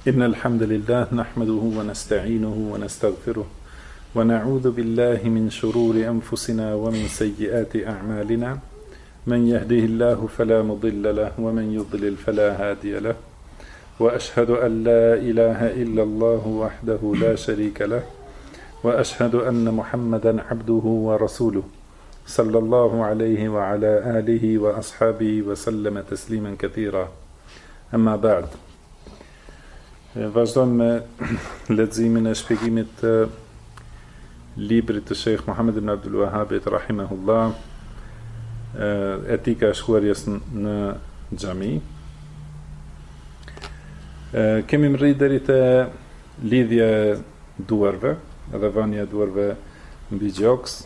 إن الحمد لله نحمده ونستعينه ونستغفره ونعوذ بالله من شرور أنفسنا ومن سيئات أعمالنا من يهده الله فلا مضل له ومن يضلل فلا هادي له وأشهد أن لا إله إلا الله وحده لا شريك له وأشهد أن محمدا عبده ورسوله صلى الله عليه وعلى آله وأصحابه وسلم تسليما كثيرا أما بعد. Vazhdojmë me leximin e shpjegimit të librit të Sheikh Muhammed ibn Abdul Wahhabit rahimahullah, etika e shkuarjes në xhami. Kemi rritur deri te lidhja e duarve, edhe vënia e duarve mbi gjoks.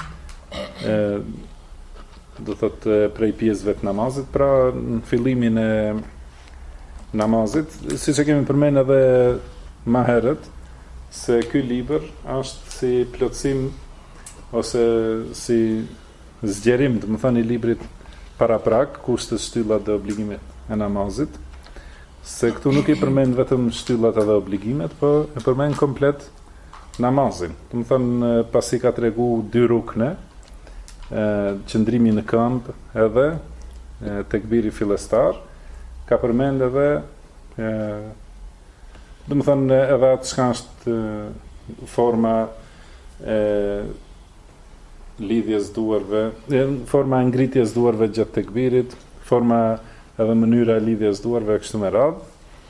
Do thotë prej pjesëve të namazit, pra në fillimin e namazit, siç e kemi përmendur edhe më herët, se ky libër është si plotësim ose si zgjerim, do të thënë, i librit paraprak, kushtet, shtyllat dhe obligimet e namazit. Se këtu nuk i përmend vetëm shtyllat edhe obligimet, po e përmend komplet namazin. Do të thënë, pasi ka treguar dy rukne, qëndrimi në këmbë edhe tekbiri fillestar, ka përmend edhe do të thënë edhe atë çka është forma e lidhjes duarve, forma e ngritjes duarve gjatë tekbirit, forma edhe mënyra e lidhjes duarve kështu me radhë.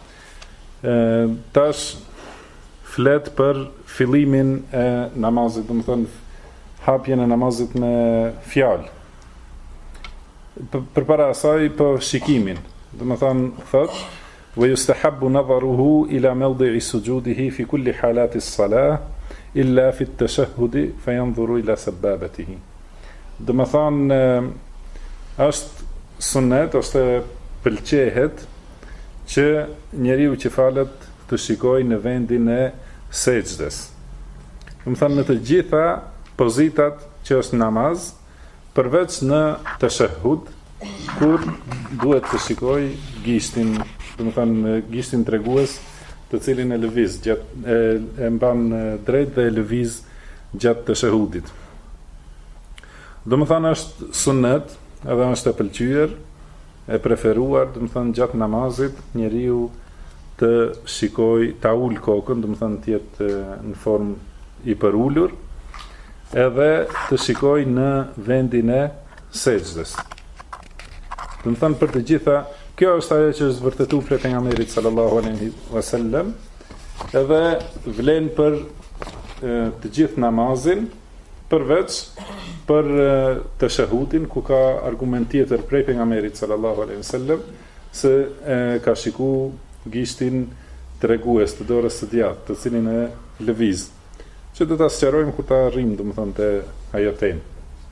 Tash flet për fillimin e namazit, do të thënë hapjen e namazit me fjalë. Përpara asaj po shikimin. Do të thënë thot wa yustahabbu nadharuhu ila mawdi'i sujudihi fi kulli halati as-salah illa fi at-tashahhud fa yanzuru ila sababatihi. Do të thënë është sunnet ose pëlqehet që njeriu që falet të shikojë në vendin e sejdës. Do të thënë në të gjitha pozitat që është namaz, përveç në tashahhud, kur duhet të shikoj gishtin, do të thënë gishtin tregues, të cilin e lëviz gjatë e mban drejt dhe e lëviz gjatë të shahudit. Do të thënë është sunnet, edhe është e pëlqyer, e preferuar, do të thënë gjatë namazit njeriu të shikoj, ta ul kokën, do të thënë të jetë në formë i përulur, edhe të shikoj në vendin e sejdës. Do të thënë për të gjitha, kjo është ajo që është vërtetuar prej pejgamberit sallallahu alaihi wasallam, edhe vlen për të gjithë namazin, përveç për tashahudin, ku ka argument tjetër prej pejgamberit sallallahu alaihi wasallam se ka shikuar gishtin tregues të dorës së djathtë, të cilin e lëviz. Që do ta sqarojmë kur ta arrijmë, domethënë te ajo temë.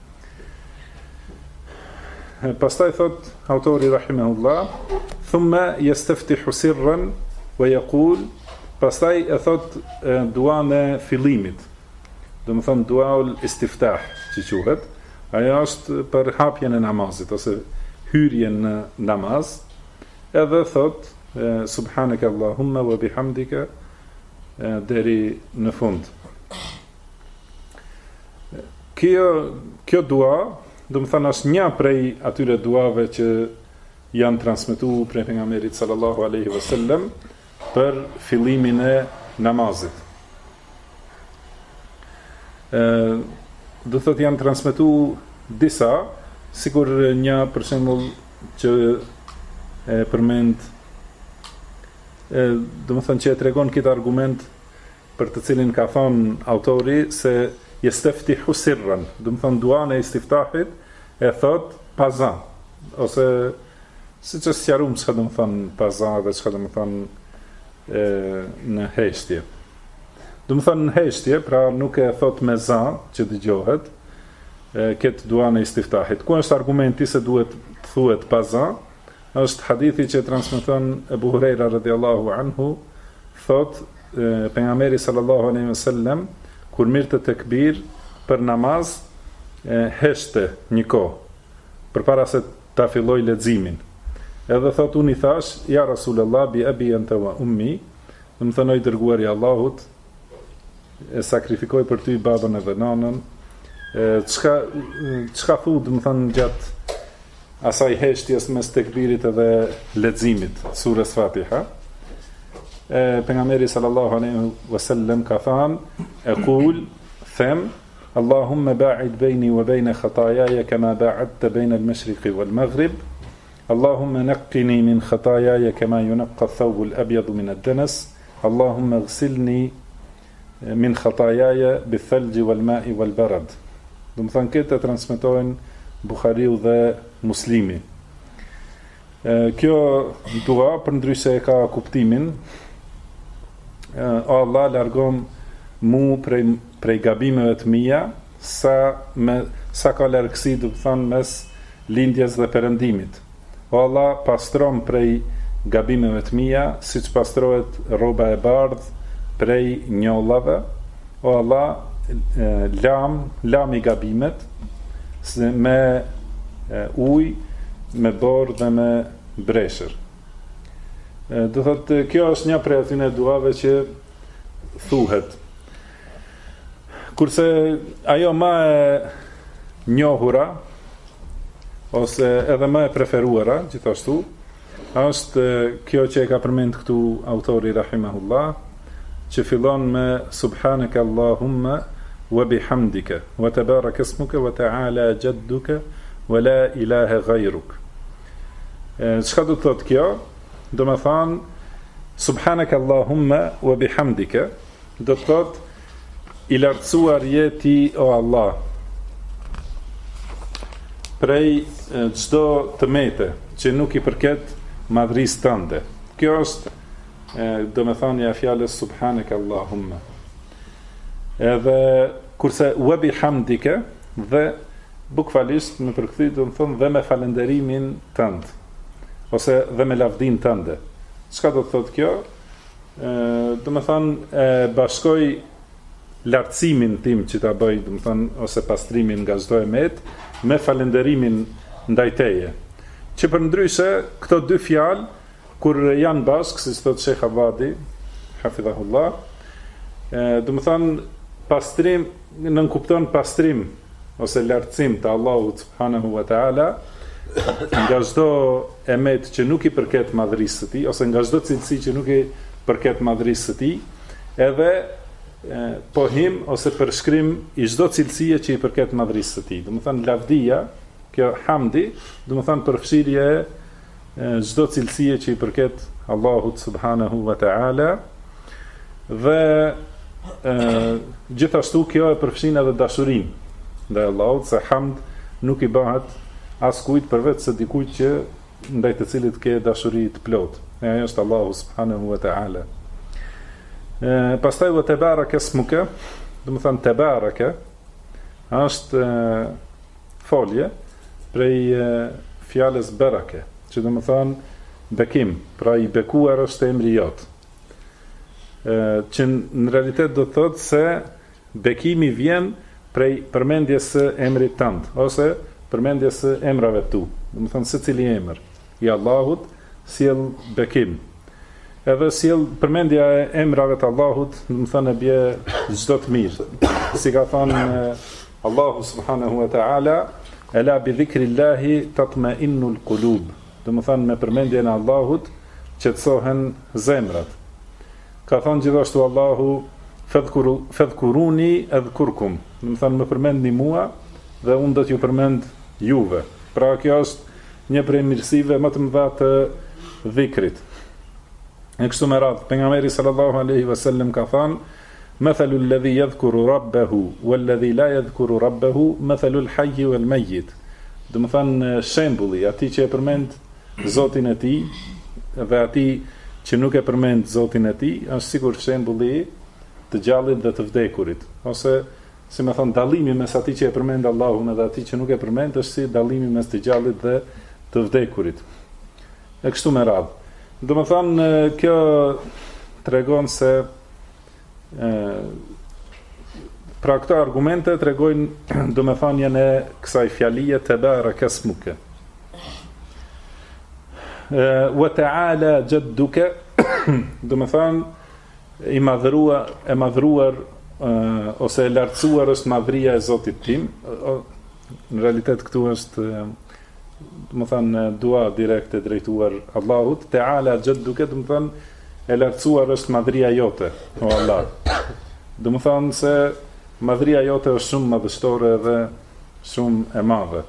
Pastaj thot autori rahimahullah, thumma yastaftihu sirran wa yaqul, pastaj e thot duan e fillimit. Do të thon duaul istiftah, që quhet. Ajo është për hapjen e namazit ose hyrjen në namaz. Edhe thot subhanaka allahumma wa bihamdika deri në fund. Kjo dua, do të thënë, është një prej atyre duave që janë transmetuar prej pejgamberit sallallahu alaihi wasallam për fillimin e namazit. Do të thotë janë transmetuar disa, sikur një për shembull që e përmend, do të thënë që e tregon këtë argument për të cilin ka thënë autori se yastaftihu sirran, do të thënë duan e istiftahit e thot paza, ose siç e sqaruam çka do të thënë paza dhe çka do të thënë në heshtje. Do të thënë në heshtje, pra nuk e thot me za që dëgjohet, këtë duan e istiftahit. Ku është argumenti se duhet të thuhet paza? Është hadithi që transmeton Abu Huraira radhiyallahu anhu, thot pejgamberi sallallahu alaihi wasallam kur mirë të tekbir për namaz heshte një kohë përpara se ta filloj leximin. Edhe thot unë i thash, ja Rasulullah bi abi anta wa ummi, do më thënë, o i dërguari i Allahut, e sakrifikoj për ty babën edhe nanën. Çka thu, do më thënë, gjatë asaj heshtjes mes tekbirit edhe leximit surës Fatiha. Pejgamberi sallallahu alaihi wasallam ka thënë, "Aqul them, Allahumma ba'id bayni wa bayna khataayaya kama ba'adta bayna al-mashriqi wal-maghrib. Allahumma naqqini min khataayaya kama yunqqa ath-thawb al-abyad min ad-danas. Allahumma ighsilni min khataayaya bil-thalj wal-ma'i wal-barad." Do të thonë këtë transmetojnë Buhariu dhe Muslimi. Kjo dua përndryshe e ka kuptimin: O Allah, largom mu prej gabimeve të mia, sa ka largësi, do të thonë, mes lindjes dhe perëndimit. O Allah, pastrom prej gabimeve të mia, siç pastrohet rroba e bardhë prej njollave. O Allah, lami gabimet me ujë, me borë dhe me breshër. Do thotë, kjo është një prej atyre duave që thuhet. Kurse ajo më e njohura ose edhe më e preferuara, gjithashtu, është kjo që e ka përmend këtu autori rahimahullah, që fillon me Subhanaka Allahumma wa bihamdika wa tabarak ismuka wa ta'ala jadduka wa la ilaha ghayruk. Çka do të thotë kjo? Do të thonë Subhanaka Allahumma wa bihamdika, do të thotë i lartësuar je ti, o Allah, prej çdo tëmete që nuk i përket madhrisë tënde. Kjo është do të thonë fjalës Subhanaka Allahumma. Edhe kurse wa bihamdika dhe bukfalisht me përkthyer do të thonë dhe me falënderimin tënd, ose dhe me lavdin tënde. Çka do të thotë kjo? Do të thonë bashkoj lartësimin tim që ta bëj, do të thonë, ose pastrimin nga çdo emet me falënderimin ndaj teje. Që përndryshe këto dy fjalë kur janë bashkë, siç thotë Sheikh Abadi, hafidhahullah, do të thonë pastrim, nën kupton pastrim ose lartësim të Allahut subhanahu wa taala nga çdo emet që nuk i përket madhrisë së tij, ose nga çdo cilësi që nuk i përket madhrisë së tij, edhe pohim ose përshkrim i çdo cilësie që i përket madhrisë së tij. Do të thonë lavdia, kjo hamdi, do të thonë përfshirje çdo cilësie që i përket Allahut subhanahu wa taala, dhe gjithashtu kjo e përfshin edhe dashurinë ndaj Allahut, se hamd nuk i bëhet askujt përveç se dikujt që ndaj të cilit ke dashuri të plot. E ajo është Allahu subhanahu wa taala. Pastaj wa tabaraka ismuka, do të thonë tabaraka është folje prej fjalës baraka, që do të thonë bekim, pra i bekuar është emri jot. Që në realitet do të thotë se bekimi vjen prej përmendjes së emrit tënd, ose përmendjes së emrave tu. Do të thonë secili emër i Allahut sjell bekim. Edhe sjell përmendja e emrave të Allahut, do të thonë bie çdo të mirë. Si ka thënë Allahu subhanahu wa taala, "Ela bi dhikrillahi tatma'innul qulub." Do të thonë me përmendjen e Allahut qetësohen zemrat. Ka thënë gjithashtu Allahu, "Fadhkuruni adhkurkum." Do të thonë më përmendni mua dhe unë do t'ju përmend juve. Pra kjo është një prej mirësive më të mëdha të dhikrit. E kështu me radhë, pejgamberi sallallahu alaihi wasallam ka thënë: "Mathalu alladhi yadhkuru rabbahu walladhi la yadhkuru rabbahu mathalu al-hayy wal-mayyit." Do të thonë shembulli atij që e përmend Zotin e tij dhe atij që nuk e përmend Zotin e tij është sikur shembulli të gjallit dhe të vdekurit, ose si më thon dallimi mes atij që e përmend Allahun edhe atij që nuk e përmend është si dallimi mes të gjallit dhe të vdekurit. E kështu me radhë. Do të thonë kjo tregon se pra këto argumente tregojnë domethënien e kësaj fjalie tabaraka ismuka. Wa ta'ala jadduka, do të thonë e madhruar ose e lartësuar është madhria e Zotit tim. Në realitet këtu është do të thënë dua direkt e drejtuar Allahut, Teala Jadduke, do të thënë e lartësuar është madhria jote, o Allah. Do të thënë se madhria jote është shumë madhështore dhe shumë e madhe.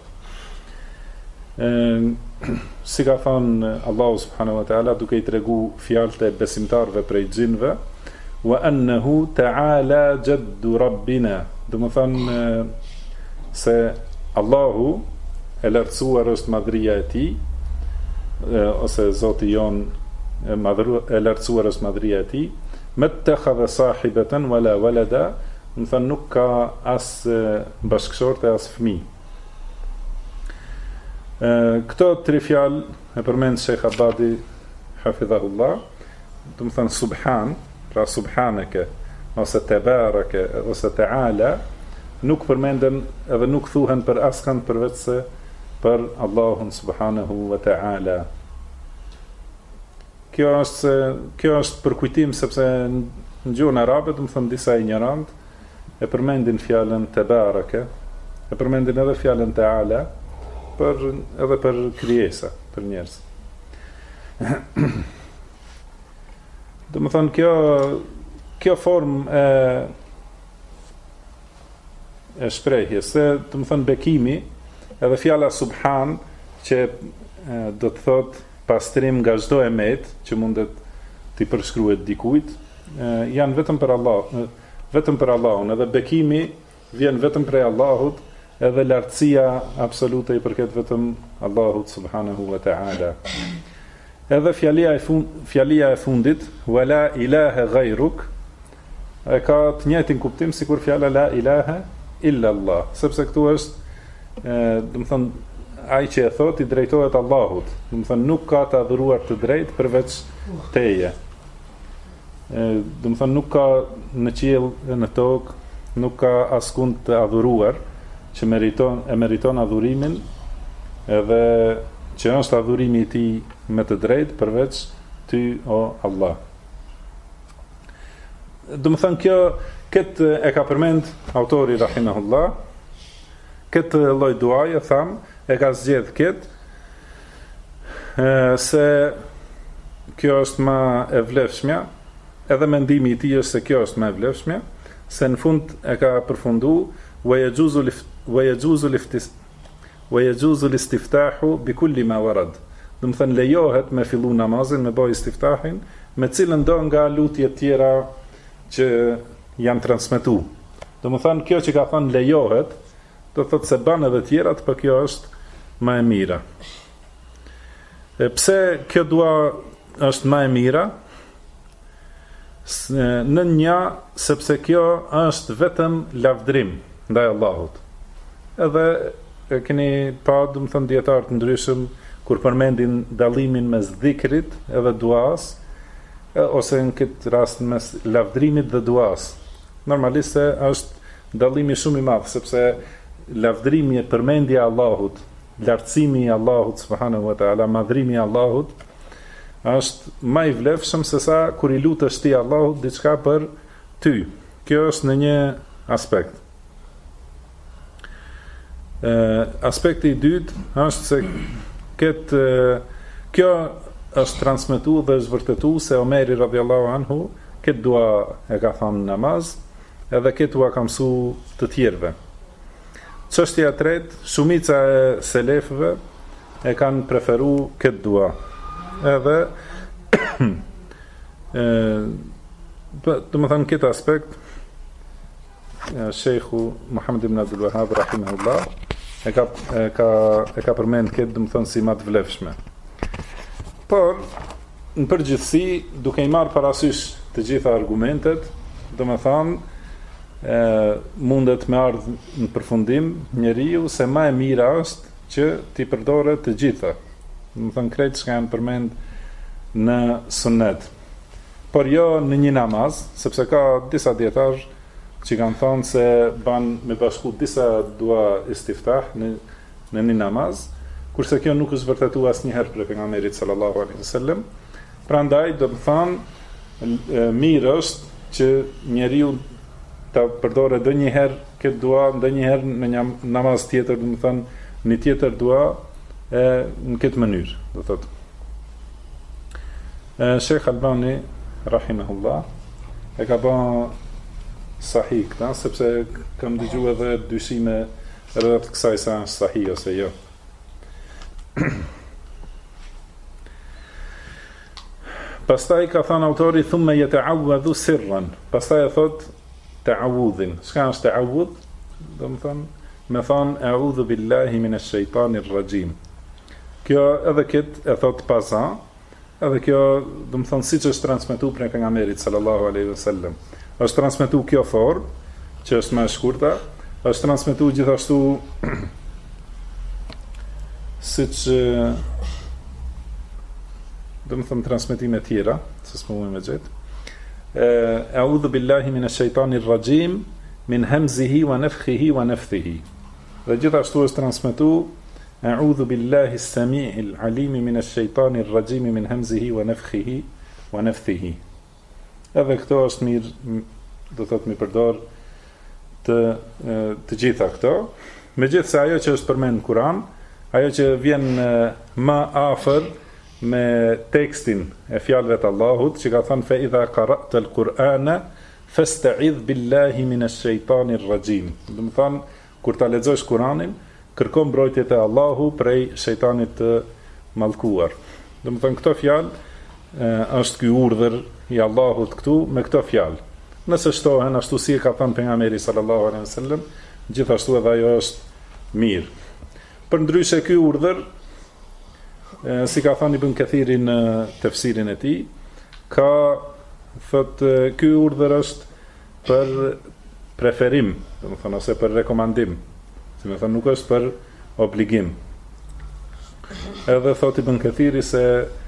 Si ka thënë Allahu subhanahu wa taala duke I tregu fjalët e besimtarëve prej xhinëve, wa annahu ta'ala jaddu rabbina, do të thënë se Allahu e lartësuar është madhria e tij, ose Zoti jon e lartësuar është madhria e tij, mattakhadha sahibatan wala walada, do të thënë nuk ka as bashkëshorte as fëmijë. Këto tri fjalë e përmend Sheikh Abadi hafidhahullah, do të thënë subhan, pra subhaneke, ose tebareke, ose teala, nuk përmenden edhe nuk thuhen për askën përveç se për Allahun subhanahu wa ta'ala. Kjo është për kujtim sepse në gjuhën arabe, do të thënë disa ignorant e përmendin fjalën tebareke, e përmendin edhe fjalën teala, edhe për krijesa, për njerëz. Do të thënë kjo formë e shprehjes, se do të thënë bekimi, edhe fjala subhan që do të thot pastrim nga çdo emet që mundet t'i përshkruhet dikujt, janë vetëm për Allahun, edhe bekimi vjen vetëm prej Allahut, edhe lartësia absolute I përket vetëm Allahut subhanahu wa ta'ala. Edhe fjalia e fundit, wala ilaha ghayruk, e ka të njëjtin kuptim sikur fjala la ilaha illa Allah, sepse këtu është do të thënë ai që e thot I drejtohet Allahut, do të thënë nuk ka të adhuruar të drejtë përveç teje. Do të thënë nuk ka në qiell e në tokë, nuk ka askund të adhuruar që meriton adhurimin, edhe që është adhurimi I tij me të drejtë përveç ty o Allah. Do të thënë këtë e ka përmend autori rahimahullah, këtë lloj duaje tham e ka zgjedh këtë se kjo është më e vlefshmja, edhe mendimi I tij është se kjo është më e vlefshmja, se në fund e ka përfundu wa yajuzu listiftahu bi kulli ma warad. Do të thënë lejohet me fillu namazin, me bëj istiftahin me cilën do nga lutjet tjera që janë transmetuar. Do të thënë kjo që ka thënë lejohet, do thotë se ban edhe tjerat, por kjo është më e mira. Pse kjo dua është më e mira? Në një, sepse kjo është vetëm lavdrim ndaj Allahut. Edhe keni pa, do të thënë dietar të ndryshëm kur përmendin dallimin mes dhikrit edhe duas, ose në këtë rast mes lavdrimit dhe duas. Normalisht është dallimi shumë I madh, sepse lavdrimi e përmendja e Allahut, lartësimi I Allahut subhanahu wa taala, madhrimi I Allahut është më I vlefshëm se sa kur I lutesh ti Allahut diçka për ty. Kjo është në një aspekt. Aspekti I dytë është se kjo është transmetuar dhe është vërtetuar se Omeri radhiyallahu anhu këtë dua e ka thënë namaz, edhe këtë dua ka mësuar të tjerëve. Çështja e tretë, shumica e selefëve e kanë preferuar këtë dua. Edhe do të thënë këtë aspekt Sheikhu Muhammad ibn Abdul Wahhab rahimahullah e ka përmend këtë, do të thënë si më të vlefshme. Por në përgjithësi, duke I marrë parasysh të gjitha argumentet, do të thënë mundet me ardhë në përfundim njeriu se më e mira është që t'i përdoret të gjitha. Do të thënë krejt që kanë përmend në sunnet. Por jo në një namaz, sepse ka disa dietar që kanë thënë se ban me bashku disa dua istiftah në një namaz, kurse kjo nuk është vërtetuar asnjëherë për pejgamberin sallallahu alaihi wasallam. Prandaj do të thënë mirë është që njeriu ta përdorë ndonjëherë këtë dua, ndonjëherë në një namaz tjetër, do të thonë në tjetër dua në këtë mënyrë, do thotë. Sheikh Albani rahimahullah e ka bën sahih këtë, sepse kam dëgjuar edhe dyshime rreth kësaj sa është sahih ose jo. Pastaj ka thënë autori thumma yata'awwadhu sirran. Pastaj e thot ta'awudhin. Çka është ta'awudh? Do të thonë me thonë a'udhu billahi minash shaitanir rajim. Kjo edhe këtë e thot paza, edhe kjo do të thonë siç është transmetuar prej pejgamberit sallallahu alaihi wasallam. Është transmetuar kjo formë që është më e shkurtër, është transmetuar gjithashtu siç do të them transmetime tjera, se s'po më gjet. A'udhu billahi minash shaitanir rajim min hamzihi wa nafthihi wa nafthihi. Dhe gjithashtu është transmetuar a'udhu billahi as-sami'il alim minash shaitanir rajim min hamzihi wa nafthihi wa nafthihi. Edhe këto është mirë, do thotë mi përdor të gjitha këto, megjithse ajo që është përmend në Kur'an, ajo që vjen më afër me tekstin e fjalëve të Allahut, që ka thënë fa idha qara'ta al-Qur'ana fasta'idh billahi minash shaitanir rajim. Do të thonë kur ta lexosh Kur'anin, kërko mbrojtje te Allahu prej shejtanit të mallkuar. Do të thonë këto fjalë është ky urdhër i Allahut këtu me këto fjalë. Nëse shtohen ashtu si e ka thënë pejgamberi sallallahu alaihi wasallam, gjithashtu edhe ajo është mirë. Përndryshe ky urdhër, si ka thënë Ibn Kathiri në tefsirin e tij, ka thotë ky urdhër është për preferim, do të thonë ose për rekomandim. Si më thënë nuk është për obligim. Edhe thotë Ibn Kathiri se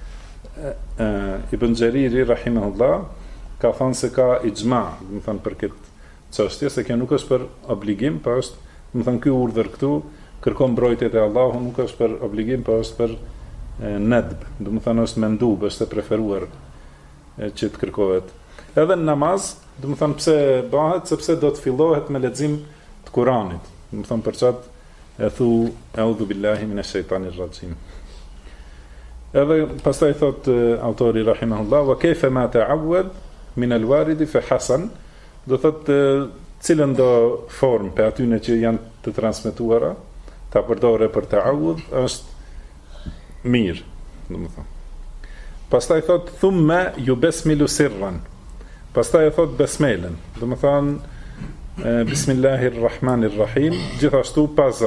Ibn Gjeriri rahimahullah ka thënë se ka ixma, do të thonë për këtë çështje, se kjo nuk është për obligim, por është, do të thonë ky urdhër këtu kërkon mbrojtjet e Allahut, nuk është për obligim, por është për nedb, do të thonë është mendub, është e preferuar që të kërkohet. Edhe në namaz, do të thonë pse bëhet, sepse do të fillohet me lexim të Kuranit. Do të thonë për çat e thu a'udhu billahi minash shaitanir rajim. Edhe pastaj thot autori rahimahullah wa kayfa ma ta'awwad min al-warid fa hasan, do thot cilën do formë për atyne që janë të transmetuara ta përdore për ta'awudh është mirë, do të thonë. Pastaj thot thumma yubasmilu sirran. Pastaj thot besmelen, do të thonë Bismillahirrahmanirrahim, gjithashtu paza.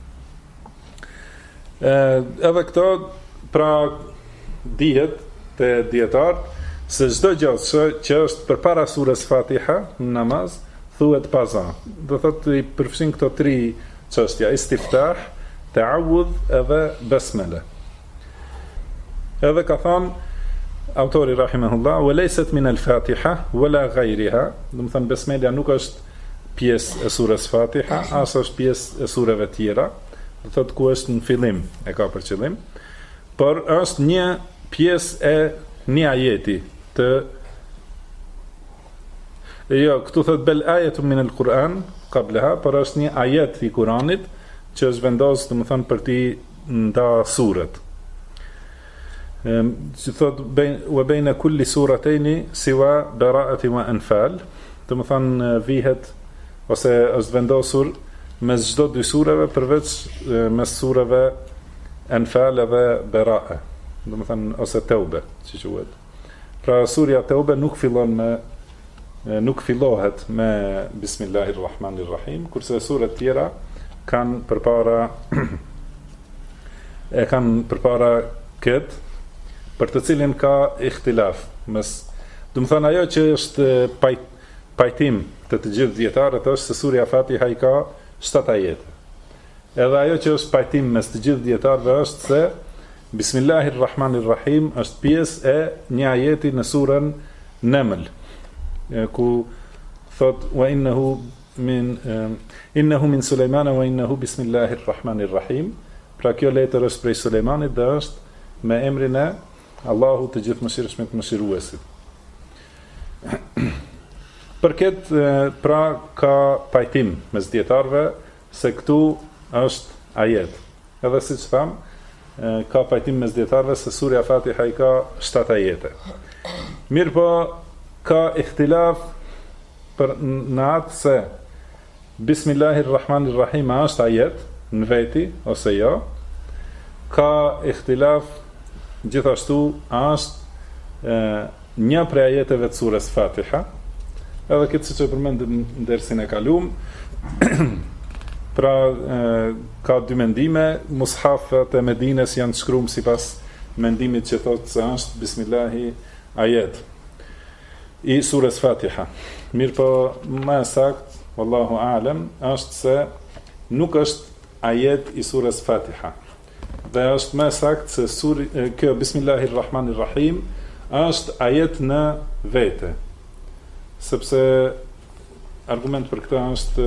Edhe këto pra dihet te dietar se çdo gjë që është përpara surës Fatiha në namaz thuhet paza. Do thotë i përfshin këto tri çështja: istiftah, ta'awudh edhe besmele. Edhe ka thënë autori rahimahullah wa laysat min al-Fatiha wala ghayriha, do të thonë besmelja nuk është pjesë e surës Fatiha, as është pjesë e sureve tjera, do thotë ku është në fillim e ka për qëllim, por është një pjesë e një ajeti të këtu thotë bel ajetu min al-Quran qablaha, por është një ajet i Kuranit që është vendosur, do të thonë për ti nda suret. Që thotë wa bayna kulli suratayn siwa bara'ati wa anfal, do të thonë vihet ose është vendosur mes çdo dy sureve përveç mes sureve Anfal dhe Bara'a, do të thonë ose Tauba, si quhet. Pra surja Tauba nuk fillohet me Bismillahirrahmanirrahim, kurse surat tjera kanë përpara këtë, për të cilin ka ikhtilaf mes, do të thonë ajo që është pajtim të gjithë dietarët është se surja Fatiha i ka 7 ajete. Edhe ajo që është pajtim mes të gjithë dietarëve është se Bismillahirrahmanirrahim është pjesë e një ajeti në surën Naml, ku thot wa innahu min Sulejmana wa innahu bismillahirrahmanirrahim. Pra kjo letër është prej Sulejmanit dhe është me emrin e Allahu të gjithë mëshirshmit mëshiruesit. Për këtë pra ka pajtim mes dietarëve se këtu është ajet. Edhe siç tham, ka pajtim mes dietarëve se surja Fatiha i ka 7 ajete. Mirë po ka ihtilaf për në atë se Bismillahirrahmanirrahim është ajet në veti ose jo. Ka ihtilaf gjithashtu është një prej ajeteve të surës Fatiha. Edhe këtë siç e përmendëm në dersin e kaluam, pra ka dy mendime, mushafet e Medines janë shkruar sipas mendimit që thotë se është Bismillahi ajet i surës Fatiha. Mirë po më sakt, wallahu a'lam, është se nuk është ajet i surës Fatiha. Dhe është më sakt se kjo Bismillahirrahmanirrahim është ajet në vete. Sepse argument për këtë është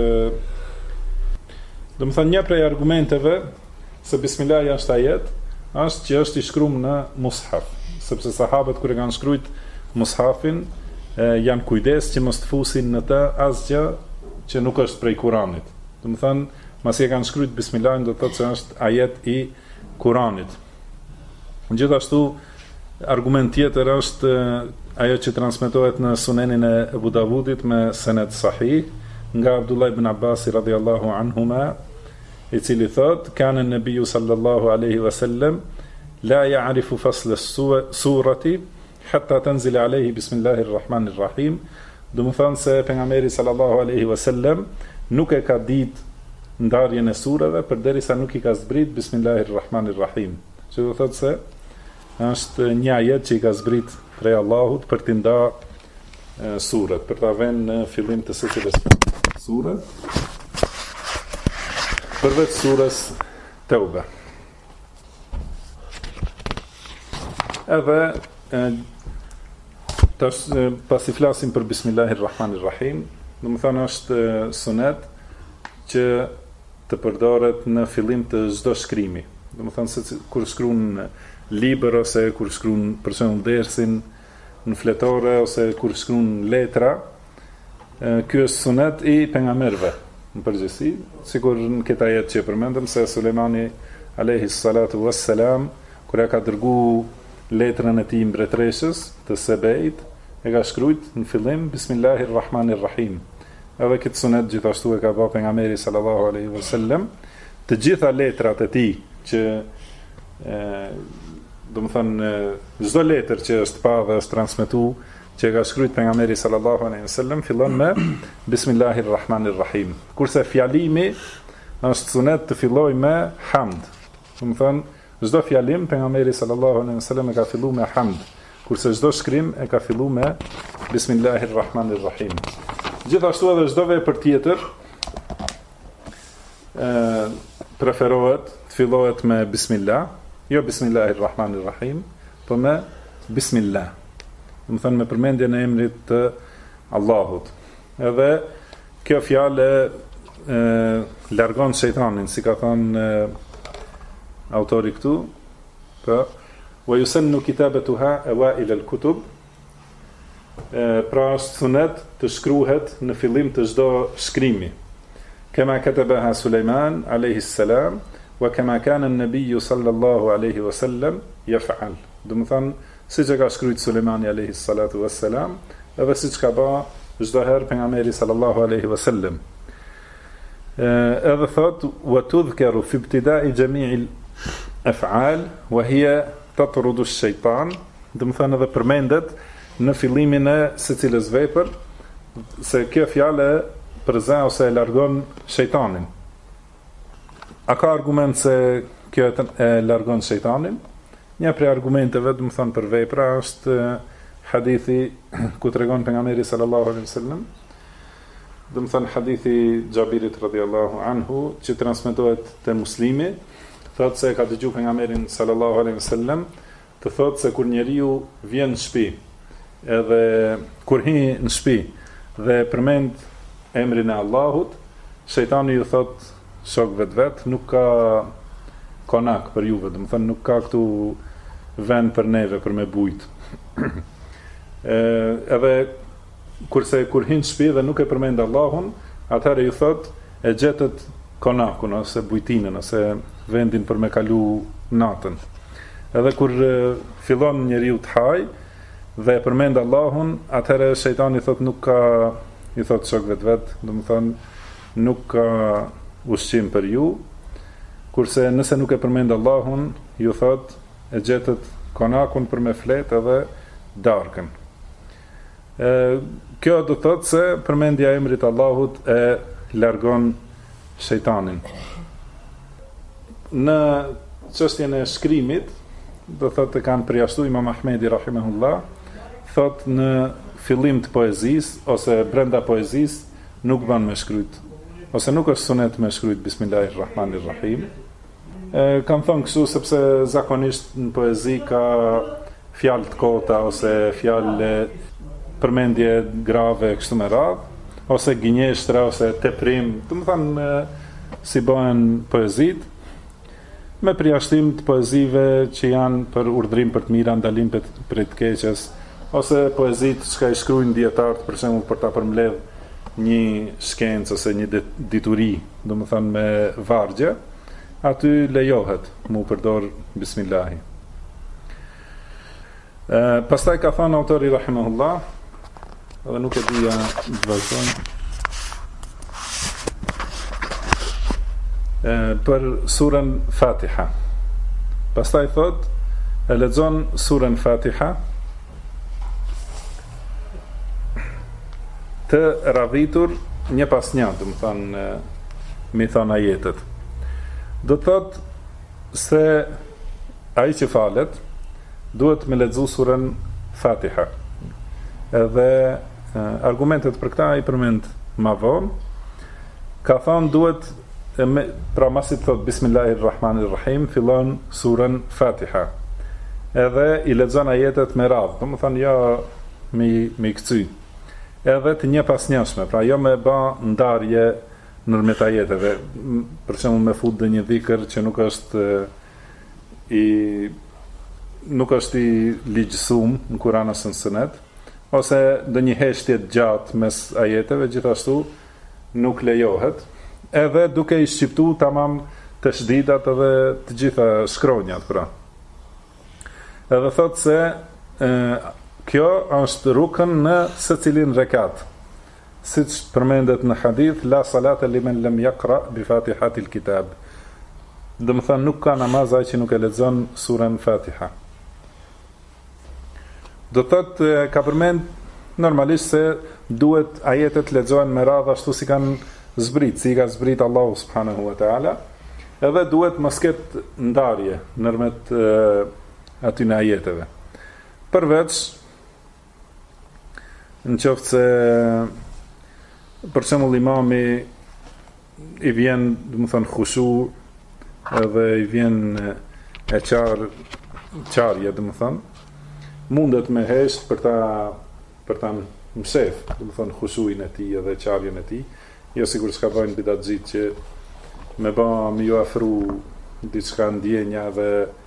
do të thënë një prej argumenteve se Bismillah është ajet është që është i shkruar në mushaf, sepse sahabët kur e kanë shkruajt mushafin janë kujdes që mos të fusin në të asgjë që nuk është prej Kuranit. Do të thënë, masi e kanë shkruajt Bismillahin do të thotë se është ajet i Kuranit. Gjithashtu argument tjetër është ajo që transmetohet në Sunenin e Abu Davudit me sened sahih nga Abdullah ibn Abbas radhiyallahu anhuma, i cili thot kana an-nabiyyu sallallahu alaihi wasallam la ya'rifu fasl as-surati hatta tanzil alayhi bismillahir rahmanir rahim. Do të thonë se pejgamberi sallallahu alaihi wasallam nuk e ka ditë ndarjen e surave përderisa nuk i ka zbrit bismillahir rahmanir rahim. Që do thotë se është një ajet që i ka zbrit prej Allahut për t'i nda surat, për t'a vënë në fillim të secilës sure, përveç surës Tauba. Edhe pas i flasim për Bismillahirrahmanirrahim, do të thonë është sunet që të përdoret në fillim të çdo shkrimi. Do të thonë se kur shkruan libër ose kur shkruan për shembull dersin në fletore ose kur shkruan letra, ky është sunet i pejgamberëve në përgjithësi, sikur në këtë ajet që përmendëm se Sulejmani alayhi salatu wassalam kur ka dërguar letrën e tij mbretëreshës të Sebeit, e ka shkruajt në fillim Bismillahirrahmanirrahim. Edhe këtë sunet gjithashtu e ka bërë pejgamberi sallallahu alaihi wasallam. Të gjitha letrat e tij që do të thënë çdo letër që është pa dhe është transmetuar që e ka shkruajt pejgamberi sallallahu alaihi wasallam fillon me Bismillahirrahmanirrahim. Kurse fjalimi është sunet të fillojë me hamd. Do të thënë çdo fjalim pejgamberi sallallahu alaihi wasallam e ka filluar me hamd, kurse çdo shkrim e ka filluar me Bismillahirrahmanirrahim. Gjithashtu edhe çdo vepër tjetër preferohet të fillohet me Bismillah, jo Bismillahirrahmanirrahim, po me Bismillah. Do të thënë me përmendjen e emrit të Allahut. Edhe kjo fjalë largon shejtanin, si ka thënë autori këtu, po wa yusannu kitabatuha awail al-kutub. Pra është sunet të shkruhet në fillim të çdo shkrimi. Kama katabaha Sulejman alayhi salam wa kama kana an-nabiy sallallahu alayhi wasallam yaf'al. Do të thonë siç e ka shkruajt Sulejmani alayhi salatu wassalam, edhe siç ka bërë çdo herë pejgamberi sallallahu alayhi wasallam. Edhe thot wa tudhkaru fi ibtida'i jami'i al-af'al wa hiya tatrudu ash-shaytan. Do të thonë edhe përmendet në fillimin e secilës vepër se kjo fjalë përzan ose e largon shejtanin. A ka argument se kjo e largon shejtanin? Një prej argumenteve, do të thonë për vepra, është hadithi ku tregon pejgamberi sallallahu alaihi wasallam. Do të thonë hadithi Xhabirit radhiyallahu anhu që transmetohet te Muslimi, thotë se ka dëgjuar pejgamberin sallallahu alaihi wasallam të thotë se kur njeriu vjen në shtëpi, edhe kur hi në shtëpi dhe përmend emrin e Allahut, shejtani ju thot shokëve të vet, nuk ka konak për juve, do të thënë nuk ka këtu vend për neve për me bujt. Edhe kurse kur hin shtëpi dhe nuk e përmend Allahun, atëherë ju thot e gjetët konakun ose bujtinën ose vendin për me kalu natën. Edhe kur fillon njeriu të haj dhe e përmend Allahun, atëherë shejtani thot nuk ka, i thot shokëve të vet, domethënë nuk ka ushqim për ju, kurse nëse nuk e përmend Allahun, ju thot e gjetët konakun për me flet edhe darkën. Kjo do thot se përmendja e emrit Allahut e largon shejtanin. Në çështjen e shkrimit, do thot e kanë përjashtu Imam Ahmedi rahimahullah, thot në fillim të poezisë ose brenda poezisë nuk ban me shkruajt, ose nuk është sunet me shkruajt Bismillahirrahmanirrahim. Kam thënë kështu sepse zakonisht në poezi ka fjalë të kota ose fjalë përmendje grave kështu me radhë, ose gënjeshtra ose teprim, domethënë si bëhen poezit, me përjashtim të poezive që janë për urdhrim për të mira, ndalim për të keqes, ose poezit që i shkruajnë dietarët për shembull për ta përmbledh një shkencë ose një dituri, domethënë me vargje, aty lejohet mu përdor bismillahi. Pastaj ka thënë autori rahimahullah, edhe nuk e dija të vazhdojnë, për surën Fatiha. Pastaj thot, e lexon surën Fatiha të radhitur një pas një, domethënë mi thon ajetet. Do të thot se ai që falet duhet me lexu surën Fatiha. Edhe argumentet për këta i përmend ma vonë. Ka thonë duhet pra masi të thot Bismillahirrahmanirrahim, fillon surën Fatiha. Edhe i lexon ajetet me radhë, domethënë jo me kcy. Edhe të një pas njëshme, pra jo me ba ndarje nërmet ajeteve, për shembull me fut dhe një dhikër që nuk është i ligjësum në Kur'an ose në Sunet, ose dhe një heshtje gjatë mes ajeteve, gjithashtu nuk lejohet, edhe duke i shqiptu tamam të shdidat edhe të gjitha shkronjat, pra. Edhe thot se kjo është rukën në secilin rekat, siç përmendet në hadith, la salata limen lam yaqra bi fatihatil kitab. Domethënë nuk ka namaz ai që nuk e lexon surën Fatiha. Do thot ka përmend normalisht se duhet ajetet lexohen me radhë ashtu si kanë zbrit, si ka zbrit Allahu subhanahu wa taala, edhe duhet mos ketë ndarje ndërmjet aty në ajeteve. Përveç në qoftë se për shembull imami i vjen, domethënë khushu, edhe i vjen e qarje, domethënë, mundet me hesht për ta mshef, domethënë khushuin e tij edhe qarjen e tij, jo sikur s'ka bëjnë bidatxhit që me ju afru diçka ndjenja dhe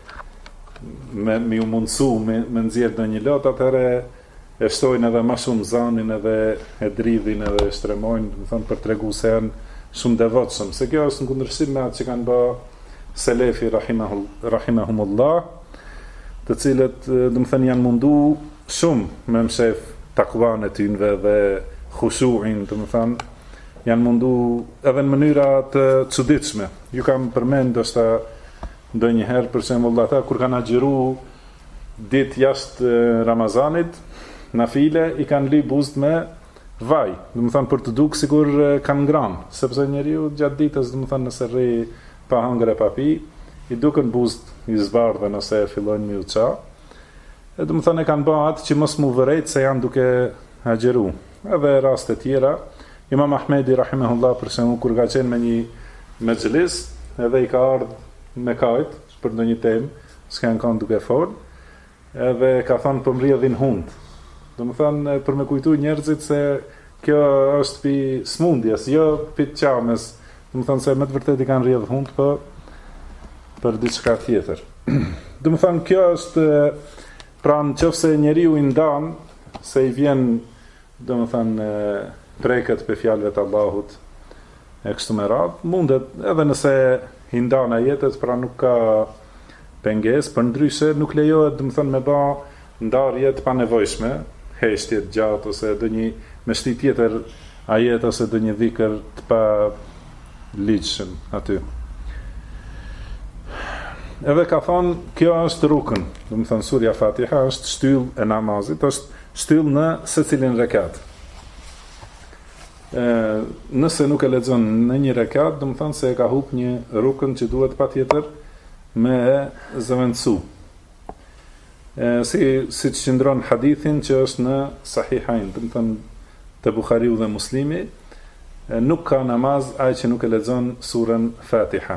me ju mundësu me nxjerr në një lot, atëherë e shtojnë edhe ma shumë zanin edhe e dridhin edhe e shtremojnë, më thënë për tregu se janë shumë devotshëm, se kjo është në kundërshtim me atë që kanë bë selefi rahimahumullah, të cilët më thënë janë mundu shumë me mshef takvan e tynve dhe khushuin, më thënë janë mundu edhe në mënyra të çuditshme. Ju kam përmend ndoshta ndonjëherë për shembull ata kur kanë agjëru ditë jashtë Ramazanit, na file i kanë li buzët me vaj, domethënë për të duk sikur kanë ngranë, sepse njeriu gjatë ditës domethënë nëse rri pa hëngër e pa pi, i duken buzët i zbardhën ose fillojnë me u ça. Domethënë e kanë bërë atë që mos mu vërejt se janë duke agjëru. Edhe raste tjera, Imam Ahmedi rahimahullah për shembull kur ka qenë me një mexhlis, edhe i ka ardhur me kajt për ndonjë temë, s'kan kanë duke fol, edhe ka thënë po mrjedhin hund. Domethënë për me kujtu njerëzit se kjo është pi smundjes, jo pi të qames. Domethënë se me të vërtet i kanë rrjedh hund për diçka tjetër. Domethënë kjo është pra nëse njeriu i ndan se i vjen domethënë preket për fjalëve të Allahut e kështu me radhë, mundet edhe nëse hindan ajetet, pra nuk ka pengesë, për ndryshe nuk lejohet domethënë me bë ndarje të panevojshme, heshtje të gjatë ose ndonjë me shti tjetër ajet ose ndonjë dhikr të pa ligjshëm aty. Edhe ka thonë, kjo është rukn, domethënë surja Fatiha është shtyllë e namazit, është shtyllë në secilin rekat. Nëse nuk e lexon në një rekat, domethënë se e ka humbur një rukn që duhet patjetër me zëvendësu. Si që qëndron hadithin që është në Sahihain, domethënë të Buhariu dhe Muslimi, nuk ka namaz ai që nuk e lexon surën Fatiha.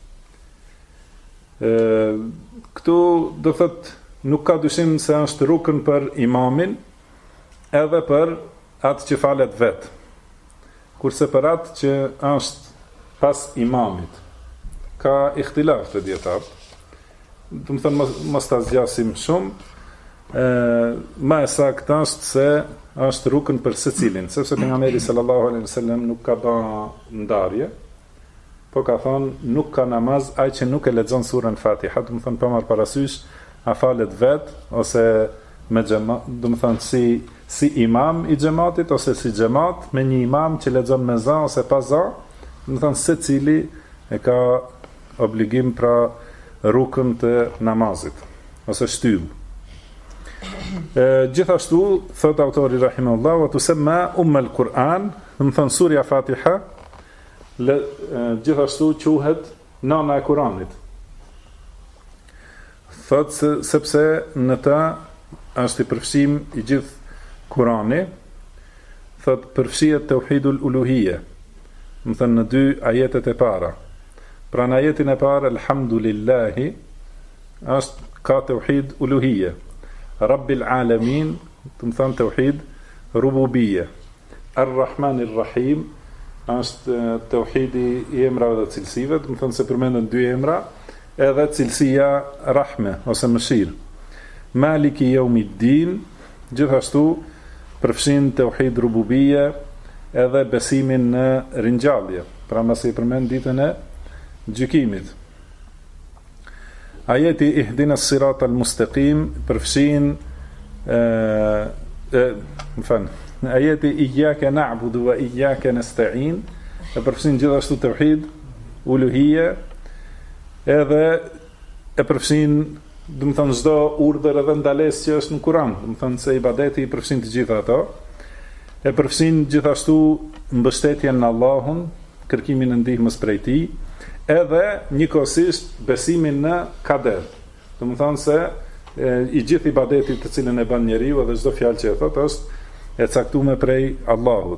Këtu do thot nuk ka dyshim se është rukn për imamin edhe për atë që falet vet. Kurse për atë që është pas imamit ka ihtilaf të dietar. Do të thënë mos ta zgjasim shumë. Më saktë është se është rukn për secilin, sepse pejgamberi sallallahu alaihi wasallam nuk ka bërë ndarje, po ka thonë nuk ka namaz ai që nuk e lexon surën Fatiha, do të thonë pa marr parasysh a falet vet ose me xhamat, do të thonë si imam i xhamatit ose si xhamat me një imam që lexon me za ose pa za, do të thonë secili e ka obligim pra rukn të namazit ose shtyllë. Gjithashtu thot autori rahimahullah wa tusamma al-Quran, do të thonë surja Fatiha gjithashtu quhet nana e Kuranit. Thot sepse në ta është i përfshim i gjithë Kurani, thot përfshihet tauhidul uluhiyya, do thënë në dy ajetet e para. Pra në ajetin e parë alhamdulillahi është ka tauhid uluhiyya, Rabbil alamin, do të thënë tauhid rububiyya, Ar-Rahmanir Rahim është tauhidi i emrave dhe cilësive, do të thënë se përmenden dy emra, edhe cilësia rahme ose mëshirë. Maliki Yawmiddin, gjithashtu përfshin tauhid rububiyya edhe besimin në ringjallje, pra mbasi përmend ditën e gjykimit. Ajeti ihdinas siratal mustaqim përfshin ajeti iyyaka na'budu wa iyyaka nasta'in e përfshin gjithashtu tauhid uluhiyya, edhe e përfshin, do të thënë çdo urdhër edhe ndalesë që është në Kur'an, do të thënë se ibadeti i përfshin të gjitha ato. E përfshin gjithashtu mbështetjen në Allahun, kërkimin e ndihmës prej Tij, edhe njëkohësisht besimin në kader. Do të thënë se i gjithë ibadeti të cilën e bën njeriu edhe çdo fjalë që e thot është e caktuar prej Allahut.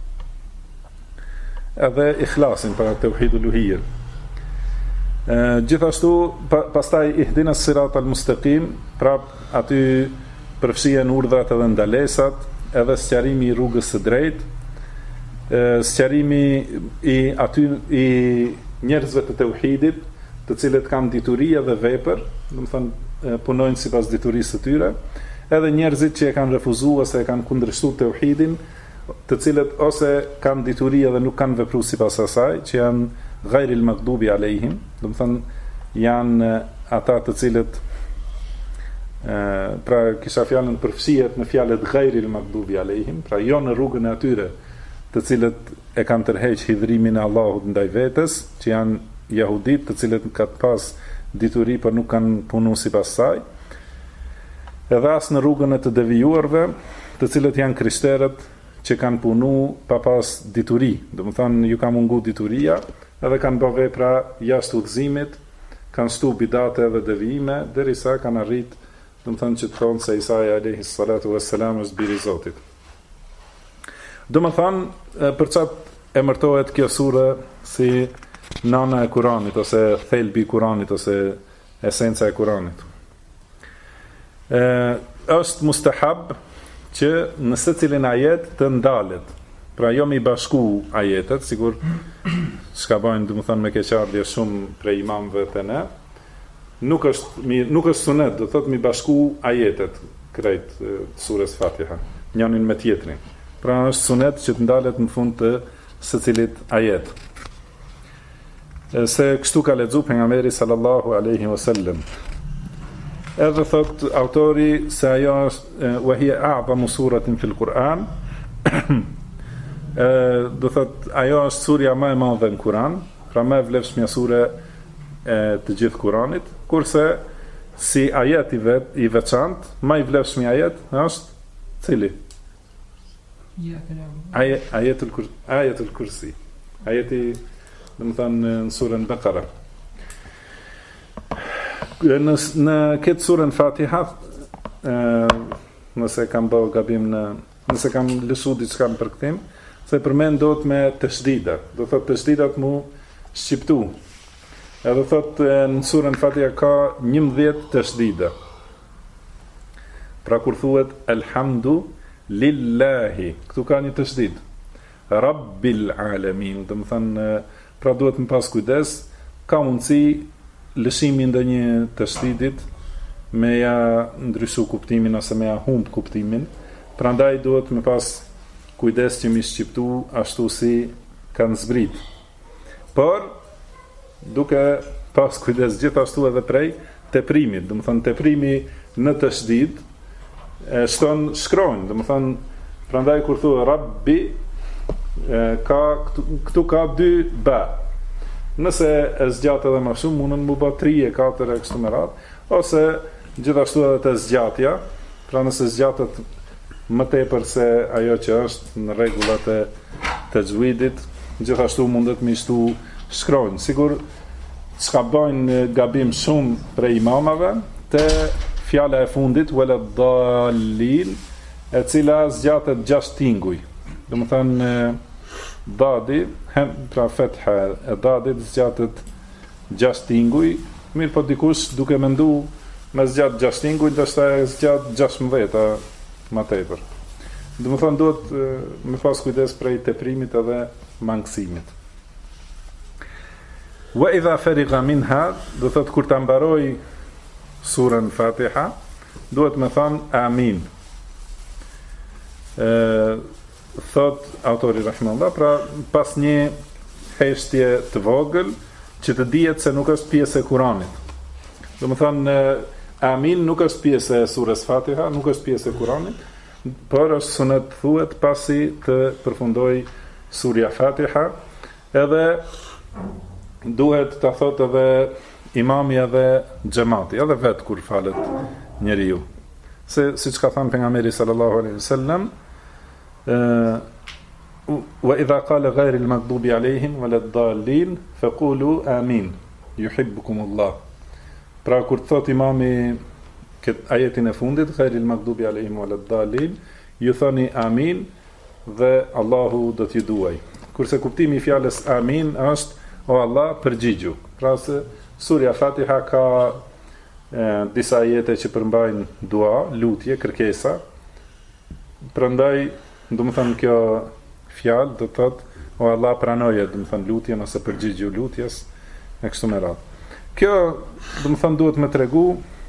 Edhe ikhlasin para tauhidul uluhiyya. Gjithashtu pastaj ihdinas siratal mustaqim, prap aty përfshihen urdhrat edhe ndalesat, edhe sqarimi i rrugës së drejtë, sqarimi i njerëzve të tauhidit, të cilët kanë dituri dhe vepër, do të thënë punojnë sipas diturisë së tyre, edhe njerëzit që e kanë refuzuar ose e kanë kundërshtuar tauhidin, të cilët ose kanë dituri dhe nuk kanë vepruar sipas asaj, që janë ghairil maghdubi alejhim, do të thënë janë ata të cilët pra kisha fjalën përfshihet në fjalët ghairil maghdubi alejhim, pra jo në rrugën e atyre të cilët e kanë tërheq hidhrimin e Allahut ndaj vetes, që janë jehudit, të cilët kanë pas dituri por nuk kanë punuar sipas saj, edhe as në rrugën e të devijuarve, të cilët janë krishterët që kanë punu pa pas dituri, do të thonë ju ka mungu dituria, edhe kanë bërë vepra jashtë udhëzimit, kanë shtu bidate dhe devijime, derisa kanë arrit, do të thonë që të thonë se Isa alayhi salatu wassalam është biri i Zotit. Do të thonë, për çfarë emërtohet kjo sure si nana e Kuranit ose thelbi i Kuranit ose esenca e Kuranit. Është mustahab që në secilin ajet të ndalet. Pra jo mi bashku ajetet, sigur çka bajnë, do të thonë me keqardhje shumë prej imamëve të ne. Nuk është sunet, do thotë mi bashku ajetet krejt surës Fatiha, njënin me tjetrin. Pra është sunet që të ndalet në fund të secilit ajet. Se kështu ka lexuar pejgamberi sallallahu alaihi wasallam. Edhe thot autori se ajo është wa hiya a'zamu suratin fil Quran. Do thot ajo është surja më e madhe në Kur'an, pra më e vlefshmja sure të gjithë Kur'anit, kurse si ajet i veçantë, më i vlefshmi ajet është cili? Ajetul Kursi. Ajeti, domethënë në surën Baqara. Në këtë surën Fatiha, nëse kam bërë gabim nëse kam lëshu diçka në përkthim, se përmendohet me tashdida. Do thotë tashdidat mu shqiptu. Edhe thotë në surën Fatiha ka 11 tashdida. Pra kur thuhet Elhamdu Lillahi, këtu ka një tashdid. Rabbil Alamin, do të thënë, pra duhet më pas kujdes, ka mundësi lëshimi ndonjë tashdidit me ja ndryshu kuptimin ose me ja humb kuptimin. Prandaj duhet më pas kujdes që mi shqiptu ashtu si kanë zbrit. Por duke pas kujdes gjithashtu edhe prej teprimit, do të thënë teprimi në tashdid shton shkronjë, do të thënë, prandaj kur thua Rabbi këtu ka 2 ba. Nëse e zgjat edhe më shumë, mundën më bë 3 e 4 e kështu me radhë, ose gjithashtu edhe të zgjatja, pra nëse zgjatet më tepër se ajo që është në rregullat e tajwidit, gjithashtu mundet me shtu shkronjë. Sigur s'ka bëjnë gabim shumë prej imamave te fjala e fundit wala dallin, e cila zgjatet 6 tinguj. Do të thënë dadi, pra fetha e dadit zgjatet 6 tinguj, mirë po dikush duke mendu me zgjat 6 tinguj, ndoshta e zgjat 16 më tepër. Do të thënë duhet me pas kujdes prej teprimit edhe mangësimit. Wa idha fariga minha, do thot kur ta mbaroj surën Fatiha, duhet me thënë amin. Thot autori rahimahullah, pra pas një heshtje të vogël që të dihet se nuk është pjesë e Kuranit. Do të thënë amin nuk është pjesë e surës Fatiha, nuk është pjesë e Kuranit, por është sunet thuhet pasi të përfundoj surja Fatiha, edhe duhet ta thotë edhe imami edhe xhamati, edhe vetë kur falet njeriu. Se siç ka thënë pejgamberi sallallahu alaihi wasallam, wa idha qala ghayri al-maghdubi alayhim wala ad-dallin faqulu amin yuhibbukumullah. Pra kur thot imami këtë ajetin e fundit, ghayri al-maghdubi alayhim wala ad-dallin, ju thoni amin dhe Allahu do t'ju duaj. Kurse kuptimi i fjalës amin është o Allah përgjigju. Pra se surja Fatiha ka disa ajete që përmbajnë dua, lutje, kërkesa. Prandaj, do të thënë kjo fjalë do të thotë o Allah pranoje, do të thënë lutjen ose përgjigju lutjes e kështu me radhë. Kjo, do të thënë duhet me tregu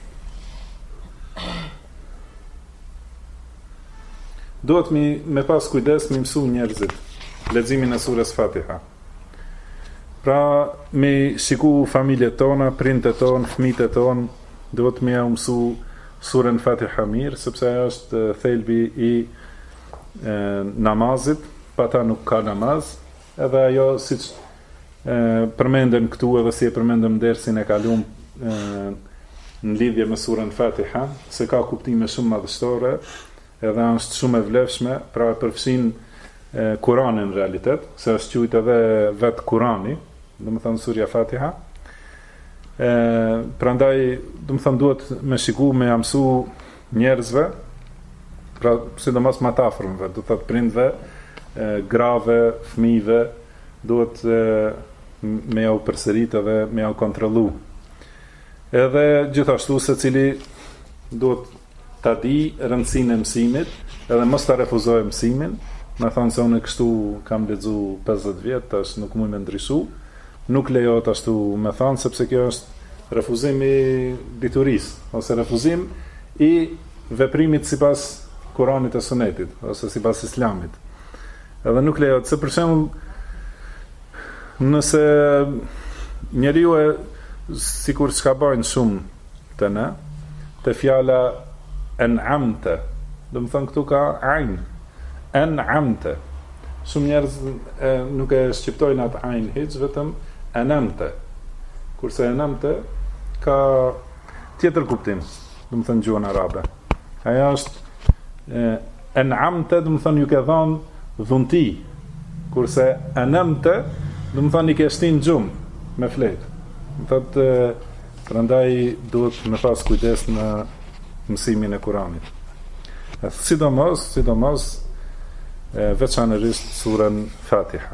duhet me pas kujdes me mësu njerëzit leximin e surës Fatiha. Pra, me shiku familjet tona, printet tonë, fëmijët tonë, duhet me ja mësu surën Fatiha mirë, sepse ajo është thelbi i namazit, pa ta nuk ka namaz, edhe ajo siç përmendem këtu edhe si e përmendëm dersin e kalum në lidhje me surën Fatiha, se ka kuptime shumë madhështore, edhe është shumë e vlefshme, pra e përfshin Kuranin në realitet, se është quajtur edhe vetë Kurani, do të thënë surja Fatiha. Prandaj, do të thënë duhet me shiku me mësu njerëzve, pra sidomos më të afërmve, do të thotë prindve, grave, fëmijëve, duhet me ja u përsërit edhe me ja u kontrollu. Edhe gjithashtu secili duhet ta di rëndësinë e mësimit, edhe mos ta refuzojë mësimin. Me thonë se unë kështu kam lexu 50 vjet, tash nuk mund me ndryshu. Nuk lejohet ashtu me thonë, sepse kjo është refuzim i diturisë, ose refuzim i veprimit sipas Kuranit e Sunetit, ose sipas Islamit. Edhe nuk lejohet, se për shembull nëse njeriu e sikur çka bajnë shumë të ne, te fjala en'amte, do të thonë këtu ka ain, en'amte. Shumë njerëz nuk e shqiptojnë atë ain hiç, vetëm en'amte. Kurse en'amte ka tjetër kuptim, do të thonë gjuhën arabe. Ajo është en'amte, do të thonë ju ke dhënë dhunti, kurse en'amte, do të thonë i ke shtin gjumë me fletë. Thotë, prandaj duhet me pas kujdes në mësimin e Kuranit. Sidomos veçanërisht surën Fatiha.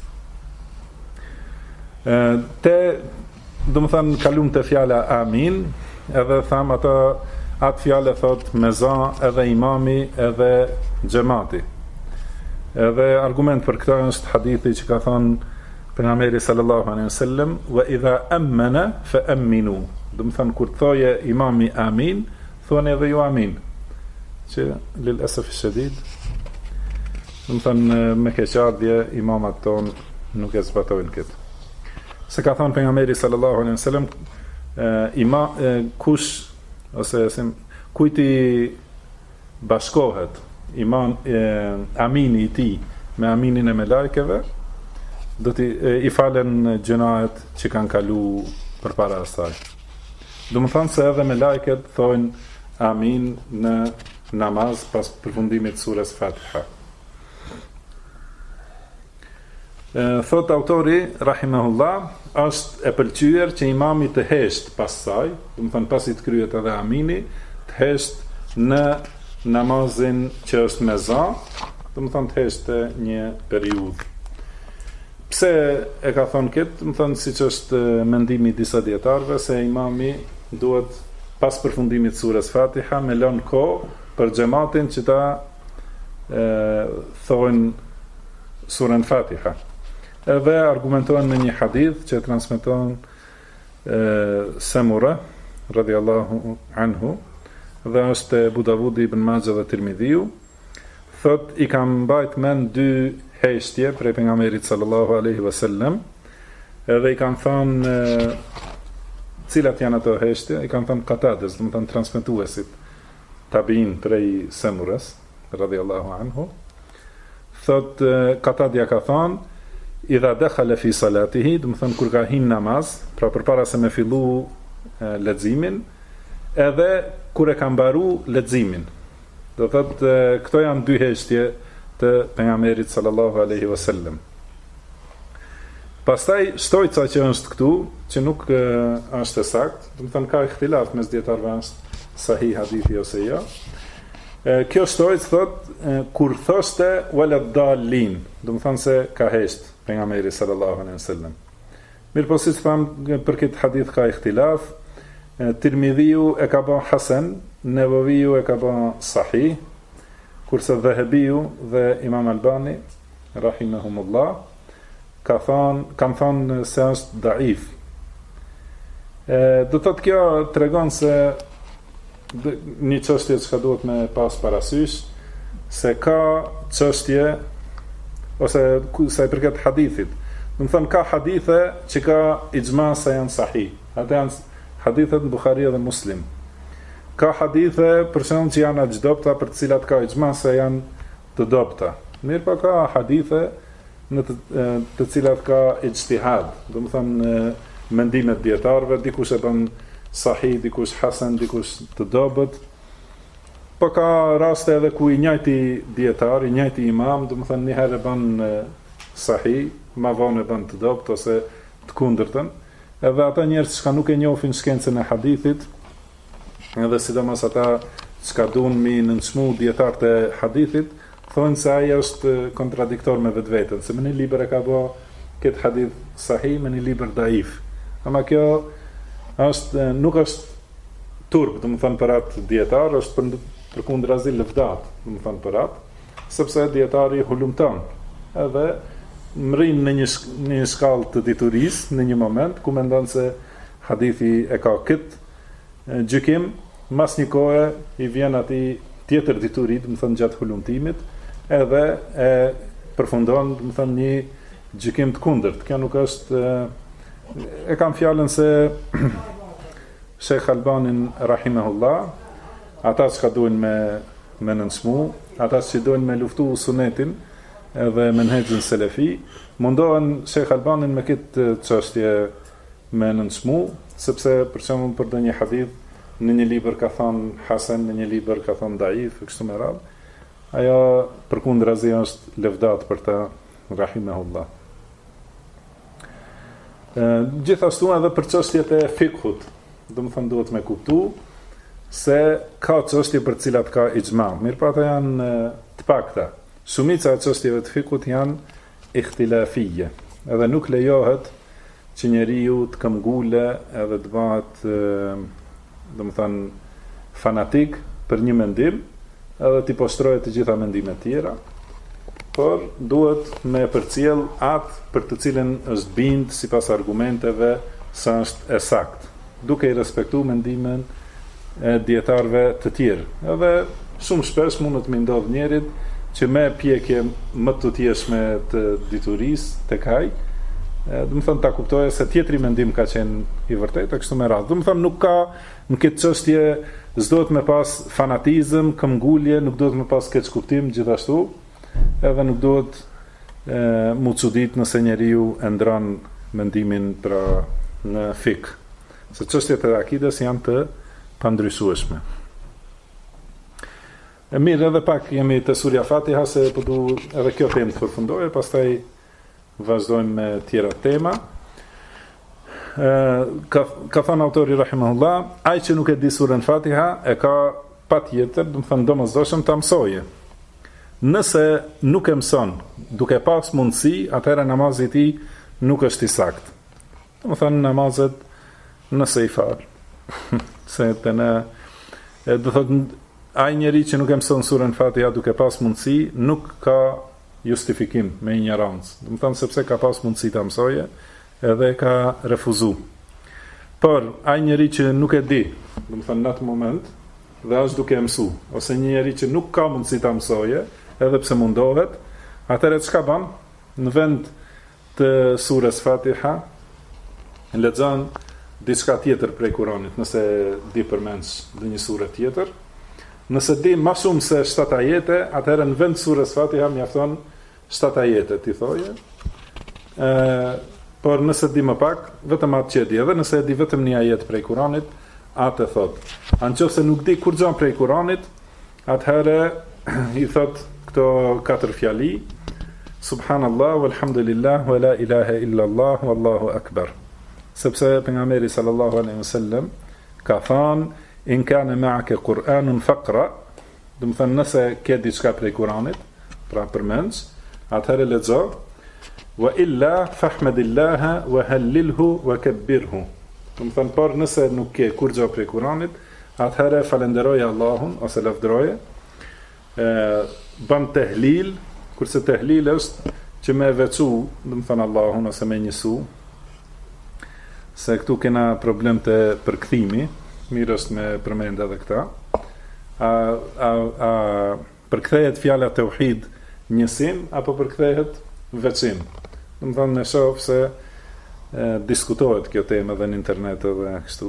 Te, do të thënë, kalum të fjala amin, edhe tham atë fjale thot meza, edhe imami, edhe xhamati. Edhe argument për këtë është hadithi që ka thënë pejgamberi sallallahu alaihi wasallam, wa idha amana fa aminu. Do të thënë kur thoje imami amin, thoni edhe ju amin. Që lil asaf shadid, do të thënë me keqardhje imamat ton nuk e zbatojnë këtë. Se ka thënë pejgamberi sallallahu alaihi wasallam, kush ose kujti bashkohet amini i tij me aminin e melajkeve, do i falen gjënaet që kanë kalu përpara asaj. Do të thonë se edhe me lajket thojnë amin në namaz pas përfundimit surës Fatiha. Thot autori rahimahullah, është e pëlqyer që imami të hesht pas saj, do të thonë pasi të kryet edhe amini, të hesht në namazin që është meza, do të thonë të hesht një periudhë. Pse e ka thonë këtë, më thonë siç është mendimi i disa dietarëve, se imami duhet pas përfundimit surës Fatiha me lënë kohë për xhamatin që ta thojnë surën Fatiha. Edhe argumentohen me një hadith që transmeton Samura radhiyallahu anhu, dhe është Abu Davudi, Ibn Majah dhe Tirmidhiu, thot i kam mbajt mend dy heshtje prej pejgamberit sallallahu alaihi wasallam, edhe i kanë thënë cilat janë ato heshtje, i kanë thënë Qatades, do të thonë transmetuesit tabiin prej Samuras radhiyallahu anhu. Thot Qatadia ka thënë idha dakhala fi salatihi, do të thonë kur ka hyrë namaz, pra përpara se me fillu leximin, edhe kur e ka mbaru leximin. Do thotë këto janë dy heshtje të pejgamberit sallallahu alaihi wasallam. Pastaj shtojca që është këtu, që nuk është e saktë, do të thonë ka ihtilaf mes dietarëve është sahih hadithi ose jo. Kjo shtojcë thot kur thoshte wala dallin, do të thonë se ka hesht pejgamberi sallallahu alaihi wasallam. Mirë po siç tham, për këtë hadith ka ihtilaf. Tirmidhiu e ka bën hasan, Nevaviu e ka bën sahih, kurse Dhahabiu dhe Imam Albani rahimahumullah kanë thënë se është daif. Do thotë kjo tregon se një çështje që duhet me pas parasysh, se ka çështje ose sa i përket hadithit. Do të thonë ka hadithe që ka ixhma se janë sahih. Ata janë hadithet në Bukhari dhe Muslim. Ka hadithe për shembull që janë aq dobta për të cilat ka ixhma se janë të dobta. Mirë po ka hadithe në të cilat ka ijtihad, do të thonë mendimet dietarëve, dikush e bën sahih, dikush hasan, dikush të dobët. Po ka raste edhe ku i njëjti dietar, i njëjti imam, do të thonë një herë bën sahih, më vonë e bën të dobt ose të kundërtën. Edhe ata njerëz që nuk e njohin shkencën e hadithit, edhe sidomos ata që duan mi nënçmu dietarët e hadithit, thonë se ai është kontradiktor me vetveten, se me një libër e ka bë këtë hadith sahih, me një libër daif. Ama kjo është nuk është turp, do të thonë për atë dietar, është përkundrazi lëvdat, do të thonë për atë, sepse dietari hulumton. Edhe mrin në një shkallë të diturisë në një moment ku mendon se hadithi e ka këtë gjykim, mas një kohe i vjen atij tjetër dituri, do të thënë gjatë hulumtimit, edhe e përfundon, do të thënë një gjykim të kundërt. Kjo nuk është e kam fjalën se Sheikh Albanin rahimahullah, ata që duhen me nënsmu, ata që duhen me luftu sunetin edhe menhexhin selefi, mundohen Sheikh Albanin me këtë çështje me nënsmu, sepse për shembull për ndonjë hadith në një libër ka thënë hasan, në një libër ka thënë daif, kështu me radhë. Ajo përkundrazi është lëvdat për ta rahimahullah. Gjithashtu edhe për çështjet e fikhut, do të thënë duhet me kuptu se ka çështje për të cilat ka ixhma. Mirë, ata janë të pakta. Shumica e çështjeve të fikut janë ikhtilafije. Edhe nuk lejohet që njeriu të këmbgule edhe të bëhet, do të thënë, fanatik për një mendim, edhe të poshtrohet të gjitha mendimet tjera, por duhet me përcjell atë për të cilën është bind sipas argumenteve sa është e saktë, duke i respektuar mendimin e dietarëve të tjerë. Edhe shumë shpesh mund të më ndodh njerit që me pjekje më të tjeshme të diturisë tek ai, do të thënë ta kuptojë se tjetri mendim ka qenë i vërtetë, kështu me radhë. Do të thënë nuk ka në këtë çështje s'duhet me pas fanatizëm, këmbgulje, nuk duhet me pas keq kuptim gjithashtu, edhe nuk duhet mu çudit nëse njeriu e ndron mendimin pra në fik. Se çështjet e akides janë të pandryshueshme. E mirë, edhe pak jemi të surja Fatiha, se po du edhe kjo temë të përfundojë, pastaj vazhdojmë me tjera tema. Ka thënë autori rahimahullah, ai që nuk e di surën Fatiha e ka patjetër, do të thënë domosdoshëm ta mësojë. Nëse nuk e mëson, duke pas mundësi, atëherë namazi i tij nuk është i saktë. Do të thënë namazet nëse i fal. Se të në do thotë ai njeri që nuk e mëson surën Fatiha duke pas mundësi, nuk ka justifikim me ignorancë. Do të thënë sepse ka pas mundësi ta mësoje, edhe ka refuzu. Por ai njeri që nuk e di, do të thënë në atë moment, dhe është duke mësu, ose një njeri që nuk ka mundësi ta mësoje, edhe pse mundohet, atëherë çka bën? Në vend të surës Fatiha, lexon diçka tjetër prej Kuranit, nëse di përmends në një sure tjetër. Nëse di më shumë se 7 ajete, atëherë në vend surës Fatiha mjafton 7 ajete, ti thoje. Por nëse di më pak, vetëm atë që di, edhe nëse di vetëm një ajet prej Kuranit, atë thot. Nëse nuk di kur gjë prej Kuranit, atëherë i thot këto 4 fjali: Subhanallah, walhamdulillah, wa la ilaha illa Allah, wallahu akbar. Sepse pejgamberi sallallahu alaihi wasallam ka thënë: in kana ma'aka Qur'anun faqra, do të thënë nëse ke diçka prej Kuranit, pra përmends, atëherë lexo, wa illa fahmadillaha wa hallilhu wa kabbirhu. Do të thënë por nëse nuk ke kur gjë prej Kuranit, atëherë falenderoje Allahun ose lavdëroje, bën tehlil, kurse tehlil është që me veçu, do të thënë Allahun ose me njësu, se këtu kena problem të përkthimi, mirë është me përmend edhe këta. Përkthehet fjala tauhid njësim apo përkthehet veçim? Do të thënë në shoh se diskutohet kjo temë edhe në internet edhe kështu.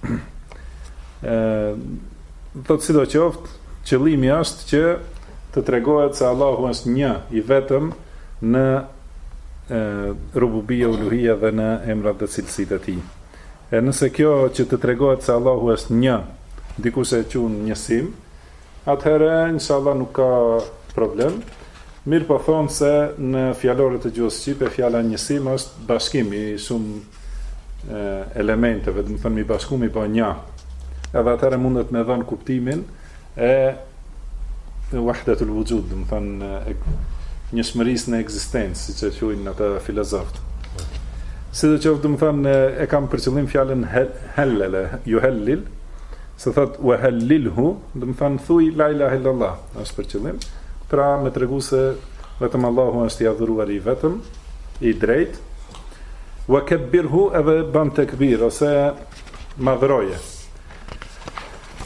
Thotë sidoqoftë, qëllimi është që të tregohet se Allahu është një i vetëm në rububia, uluhia dhe në emrat dhe cilësitë e tij. E nëse kjo që të tregohet se Allahu është një, dikush e qunë njësim, atëherë inshallah nuk ka problem. Mirë po thonë se në fjalorët e gjuhës shqipe fjala njësim është bashkim i shumë elementeve, do të thënë mi bashku mi bë një. Edhe atëherë mundet me dhënë kuptimin e wahdatul wujud, do të thënë njëshmërisë në ekzistencë, siç e quajnë ata filozofët. Sidoqoftë, do të thënë e kam për qëllim fjalën hellele, yuhellil, se thot wa hallilhu, do të thënë thuj la ilaha illallah, është për qëllim. Pra me tregu se vetëm Allahu është i adhuruar i vetëm, i drejt, wa kabbirhu edhe ban tekbir, ose madhroje.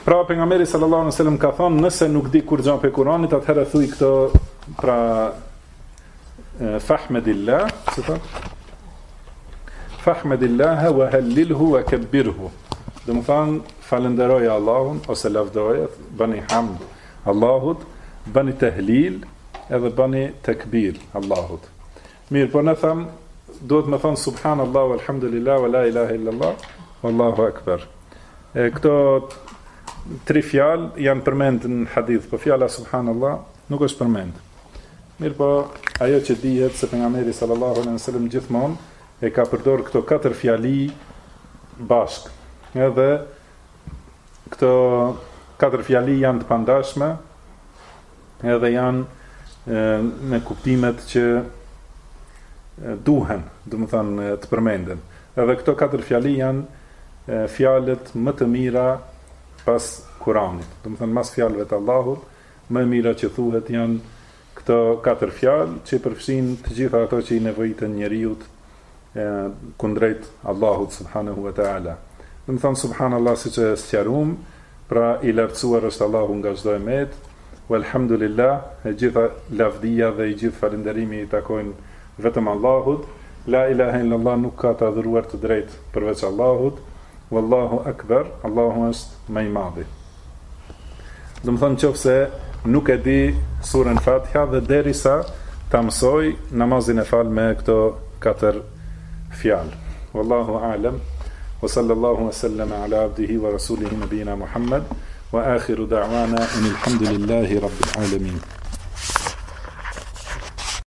Pra pejgamberi sallallahu alaihi wasallam ka thonë, nëse nuk di kur gjan pe Kuranit, atëherë thuj këto pra fahmedillah, si thot? Fahmedillah wa hallilhu wa kabbirhu. Do të thonë falenderoj Allahun ose lavdroje, bëni hamd Allahut, bëni tahlil edhe bëni takbir Allahut. Mirë, po në tham, duhet me thonë subhanallah, walhamdulillah, wa la ilaha illallah, wallahu akbar. Këto tri fjalë janë përmend në hadith, po fjala subhanallah nuk është përmend. Mirë, po ajo që dihet se pejgamberi sallallahu alaihi wasallam gjithmonë e ka përdor këto katër fjali bashk. Edhe këto katër fjali janë të pandashme, edhe janë me kuptimet që duhen, do të thonë të përmenden. Edhe këto katër fjali janë fjalët më të mira pas Kuranit. Do të thonë mas fjalëve të Allahut, më e mira që thuhet janë këto katër fjalë që përfshin të gjitha ato që i nevojiten njeriu kundrejt Allahut subhanahu wa taala. Do të thonë subhanallah siç e sqaruam, pra i lartësuar është Allahu nga çdo emet. Walhamdulillah, e gjitha lavdia dhe i gjithë falënderimi i takojnë vetëm Allahut. La ilaha illallah, nuk ka të adhuruar të drejtë përveç Allahut. Wallahu akbar, Allahu është më i madhi. Do të thonë nëse nuk e di surën Fatiha dhe derisa ta mësoj namazin e fal me këto katër fjalë. Wallahu a'lam. Wa sallallahu wa sallama ala abdihi wa rasulihi nabina Muhammad wa akhiru da'wana alhamdulillahi rabbil alamin.